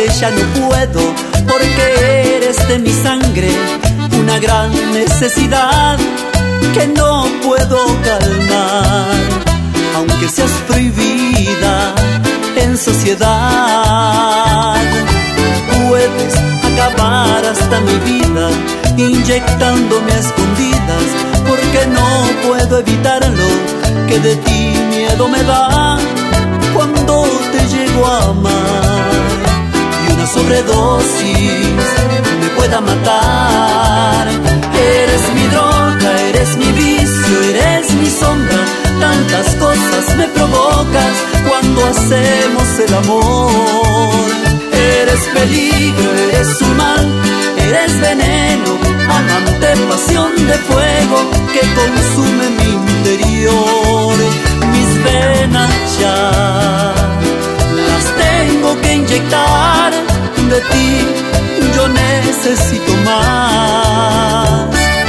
olvidarte ya no puedo, porque eres de mi sangre, una gran necesidad que no puedo calmar, aunque seas prohibida en sociedad. Puedes acabar hasta mi vida inyectándome a escondidas, porque no puedo evitarlo, que de ti miedo me da cuando te llego a amar, y una sobredosis me pueda matar. Eres mi droga, eres mi vicio, eres mi sombra, tantas cosas me provocas cuando hacemos el amor. Eres peligro, eres un mal, eres veneno, amante, pasión de fuego que consume mi interior. Mis venas ya las tengo que inyectar, de ti yo necesito más.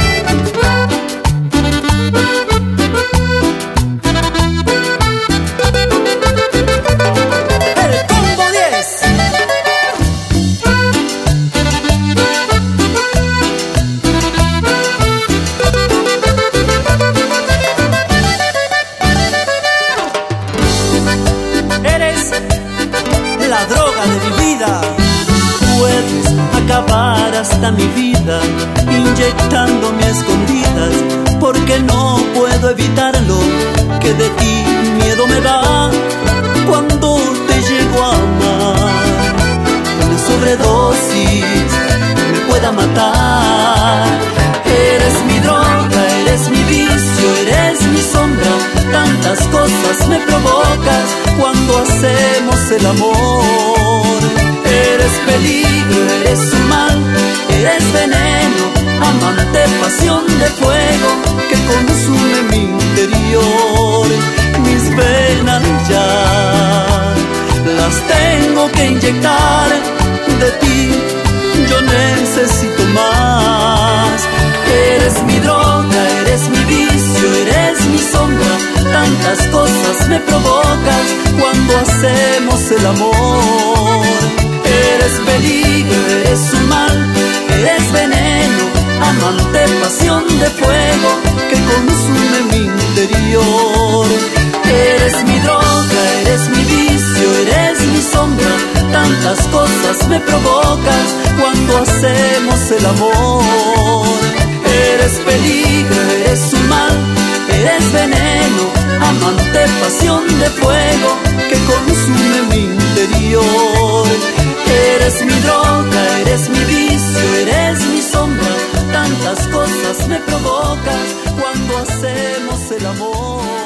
La droga de mi vida, puedes acabar hasta mi vida inyectándome a escondidas, porque no puedo evitarlo, que de ti miedo me da cuando te llego a amar. Una sobredosis me pueda matar. Eres mi droga, eres mi vicio, eres mi sombra, tantas cosas me provocas cuando hacemos el amor. Eres peligro, eres un mal, eres veneno, amante, pasión de fuego que consume mi interior. Mis venas ya las tengo que inyectar, de ti yo necesito más. Eres mi droga, eres mi vicio, eres mi sombra, tantas cosas me provocas cuando hacemos el amor. Eres peligro, eres un mal, eres veneno, amante, pasión de fuego que consume mi interior. Eres mi droga, eres mi vicio, eres mi sombra, tantas cosas me provocas cuando hacemos el amor. Eres peligro, eres un mal, eres veneno, amante, pasión de fuego que consume mi interior. Eres mi droga, eres mi vicio, eres mi sombra, tantas cosas me provocas cuando hacemos el amor.